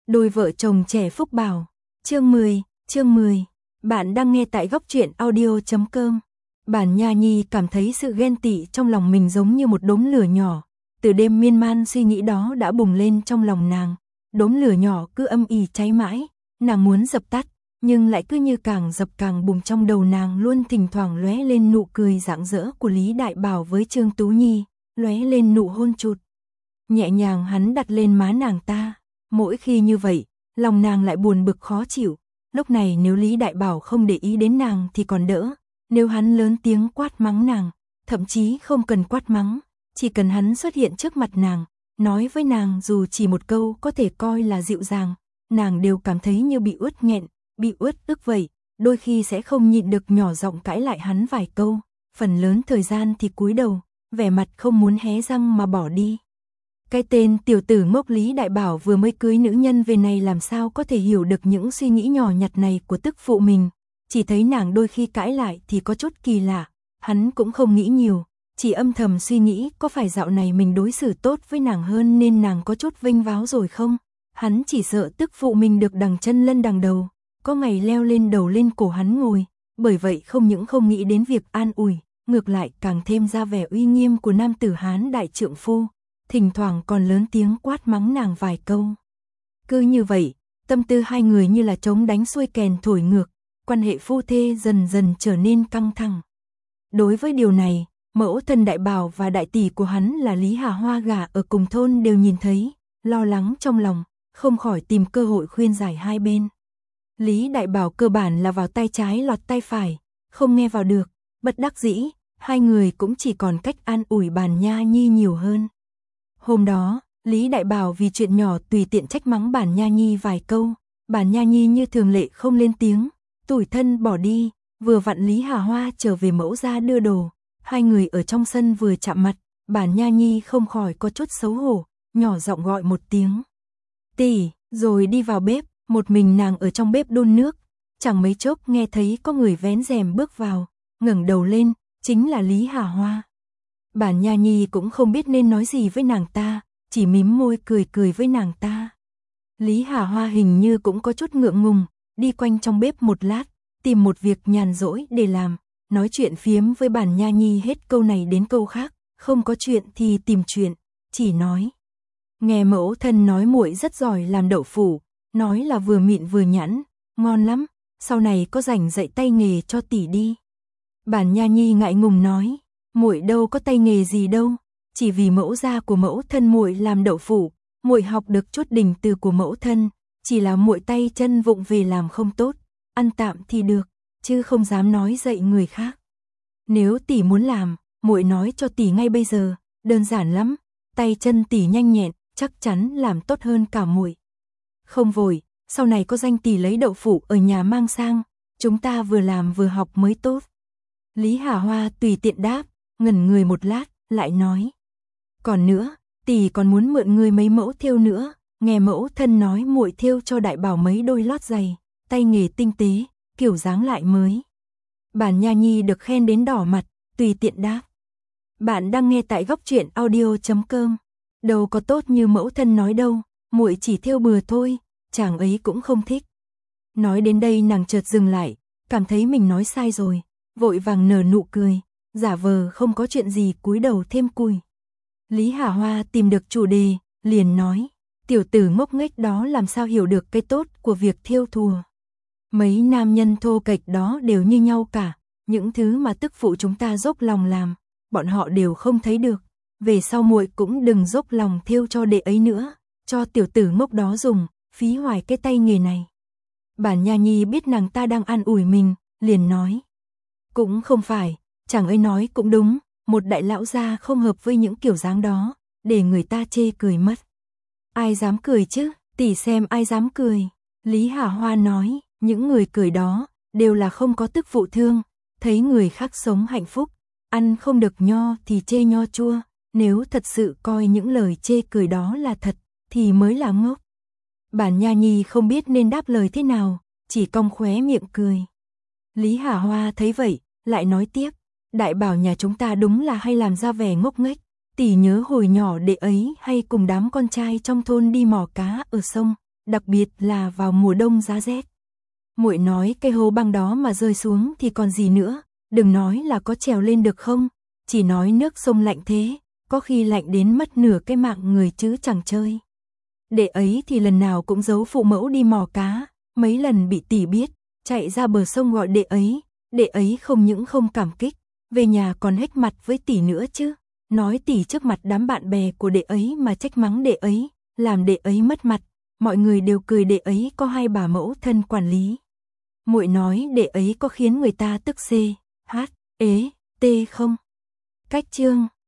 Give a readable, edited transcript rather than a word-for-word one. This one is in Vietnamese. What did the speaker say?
Đôi vợ chồng trẻ phúc bảo. Chương 10. Bạn đang nghe tại góc truyện audio.com. Bản Nha Nhi cảm thấy sự ghen tị trong lòng mình giống như một đốm lửa nhỏ. Từ đêm miên man suy nghĩ đó đã bùng lên trong lòng nàng. Đốm lửa nhỏ cứ âm ỉ cháy mãi. Nàng muốn dập tắt, nhưng lại cứ như càng dập càng bùng trong đầu nàng, luôn thỉnh thoảng lóe lên nụ cười rạng rỡ của Lý Đại Bảo với Trương Tú Nhi, lóe lên nụ hôn chụt nhẹ nhàng hắn đặt lên má nàng ta. Mỗi khi như vậy, lòng nàng lại buồn bực khó chịu. Lúc này nếu Lý Đại Bảo không để ý đến nàng thì còn đỡ. Nếu hắn lớn tiếng quát mắng nàng, thậm chí không cần quát mắng, chỉ cần hắn xuất hiện trước mặt nàng, nói với nàng dù chỉ một câu có thể coi là dịu dàng, nàng đều cảm thấy như bị uất nghẹn, bị uất ức vậy. Đôi khi sẽ không nhịn được nhỏ giọng cãi lại hắn vài câu, phần lớn thời gian thì cúi đầu, vẻ mặt không muốn hé răng mà bỏ đi. Cái tên tiểu tử ngốc Lý Đại Bảo vừa mới cưới nữ nhân về này làm sao có thể hiểu được những suy nghĩ nhỏ nhặt này của tức phụ mình. Chỉ thấy nàng đôi khi cãi lại thì có chút kỳ lạ, hắn cũng không nghĩ nhiều, chỉ âm thầm suy nghĩ có phải dạo này mình đối xử tốt với nàng hơn nên nàng có chút vênh váo rồi không. Hắn chỉ sợ tức phụ mình được đằng chân lân đằng đầu, có ngày leo lên đầu lên cổ hắn ngồi, bởi vậy không những không nghĩ đến việc an ủi, ngược lại càng thêm ra vẻ uy nghiêm của nam tử Hán đại trượng phu. Thỉnh thoảng còn lớn tiếng quát mắng nàng vài câu. Cứ như vậy, tâm tư hai người như là trống đánh xuôi kèn thổi ngược, quan hệ phu thê dần dần trở nên căng thẳng. Đối với điều này, mẫu thân Đại Bảo và đại tỷ của hắn là Lý Hà Hoa gả ở cùng thôn đều nhìn thấy, lo lắng trong lòng, không khỏi tìm cơ hội khuyên giải hai bên. Lý Đại Bảo cơ bản là vào tay trái lọt tay phải, không nghe vào được, bất đắc dĩ, hai người cũng chỉ còn cách an ủi Bản Nha Nhi nhiều hơn. Hôm đó, Lý Đại Bảo vì chuyện nhỏ tùy tiện trách mắng Bản Nha Nhi vài câu, Bản Nha Nhi như thường lệ không lên tiếng, tủi thân bỏ đi. Vừa vặn Lý Hà Hoa trở về mẫu ra đưa đồ, hai người ở trong sân vừa chạm mặt, Bản Nha Nhi không khỏi có chút xấu hổ, nhỏ giọng gọi một tiếng tỷ, rồi đi vào bếp. Một mình nàng ở trong bếp đun nước, chẳng mấy chốc nghe thấy có người vén rèm bước vào, ngẩng đầu lên, chính là Lý Hà Hoa. Bản Nha Nhi cũng không biết nên nói gì với nàng ta, chỉ mím môi cười cười với nàng ta. Lý Hà Hoa hình như cũng có chút ngượng ngùng, đi quanh trong bếp một lát, tìm một việc nhàn rỗi để làm, nói chuyện phiếm với Bản Nha Nhi hết câu này đến câu khác, không có chuyện thì tìm chuyện, chỉ nói. Nghe mẫu thân nói muội rất giỏi làm đậu phụ, nói là vừa mịn vừa nhẵn, ngon lắm, sau này có rảnh dạy tay nghề cho tỷ đi. Bản Nha Nhi ngại ngùng nói, muội đâu có tay nghề gì đâu, chỉ vì mẫu gia của mẫu thân muội làm đậu phụ, muội học được chút đình từ của mẫu thân, chỉ là muội tay chân vụng về làm không tốt, ăn tạm thì được, chứ không dám nói dạy người khác. Nếu tỷ muốn làm, muội nói cho tỷ ngay bây giờ, đơn giản lắm, tay chân tỷ nhanh nhẹn, chắc chắn làm tốt hơn cả muội. Không vội, sau này có danh tỷ lấy đậu phụ ở nhà mang sang, chúng ta vừa làm vừa học mới tốt. Lý Hà Hoa tùy tiện đáp, ngẩn người một lát, lại nói. Còn nữa, tỷ còn muốn mượn người mấy mẫu thêu nữa, nghe mẫu thân nói muội thêu cho Đại Bảo mấy đôi lót giày, tay nghề tinh tế, kiểu dáng lại mới. Bản Nha Nhi được khen đến đỏ mặt, tùy tiện đáp. Bạn đang nghe tại góc truyện audio.com. Đâu có tốt như mẫu thân nói đâu, muội chỉ thêu bừa thôi, chàng ấy cũng không thích. Nói đến đây nàng chợt dừng lại, cảm thấy mình nói sai rồi, vội vàng nở nụ cười, giả vờ không có chuyện gì cúi đầu thêm cùi. Lý Hà Hoa tìm được chủ đề, liền nói, tiểu tử ngốc nghếch đó làm sao hiểu được cái tốt của việc thêu thùa. Mấy nam nhân thô kệch đó đều như nhau cả, những thứ mà tức phụ chúng ta dốc lòng làm, bọn họ đều không thấy được. Về sau muội cũng đừng dốc lòng thêu cho đệ ấy nữa, cho tiểu tử ngốc đó dùng, phí hoài cái tay nghề này. Bản Nha Nhi biết nàng ta đang an ủi mình, liền nói. Cũng không phải, chàng ấy nói cũng đúng, một đại lão gia không hợp với những kiểu dáng đó, để người ta chê cười mất. Ai dám cười chứ, tỷ xem ai dám cười. Lý Hà Hoa nói, những người cười đó, đều là không có tức phụ thương, thấy người khác sống hạnh phúc, ăn không được nho thì chê nho chua. Nếu thật sự coi những lời chê cười đó là thật, thì mới là ngốc. Bản Nha Nhi không biết nên đáp lời thế nào, chỉ cong khóe miệng cười. Lý Hà Hoa thấy vậy, lại nói tiếp, Đại Bảo nhà chúng ta đúng là hay làm ra vẻ ngốc nghếch, tỷ nhớ hồi nhỏ đệ ấy hay cùng đám con trai trong thôn đi mò cá ở sông, đặc biệt là vào mùa đông giá rét. Muội nói cái hố băng đó mà rơi xuống thì còn gì nữa, đừng nói là có trèo lên được không, chỉ nói nước sông lạnh thế, có khi lạnh đến mất nửa cái mạng người chứ chẳng chơi. Đệ ấy thì lần nào cũng giấu phụ mẫu đi mò cá, mấy lần bị tỷ biết, chạy ra bờ sông gọi đệ ấy không những không cảm kích, về nhà còn hếch mặt với tỷ nữa chứ, nói tỷ trước mặt đám bạn bè của đệ ấy mà trách mắng đệ ấy, làm đệ ấy mất mặt, mọi người đều cười đệ ấy có hai bà mẫu thân quản lý. Muội nói đệ ấy có khiến người ta tức C, H, ế, T không? Cách chương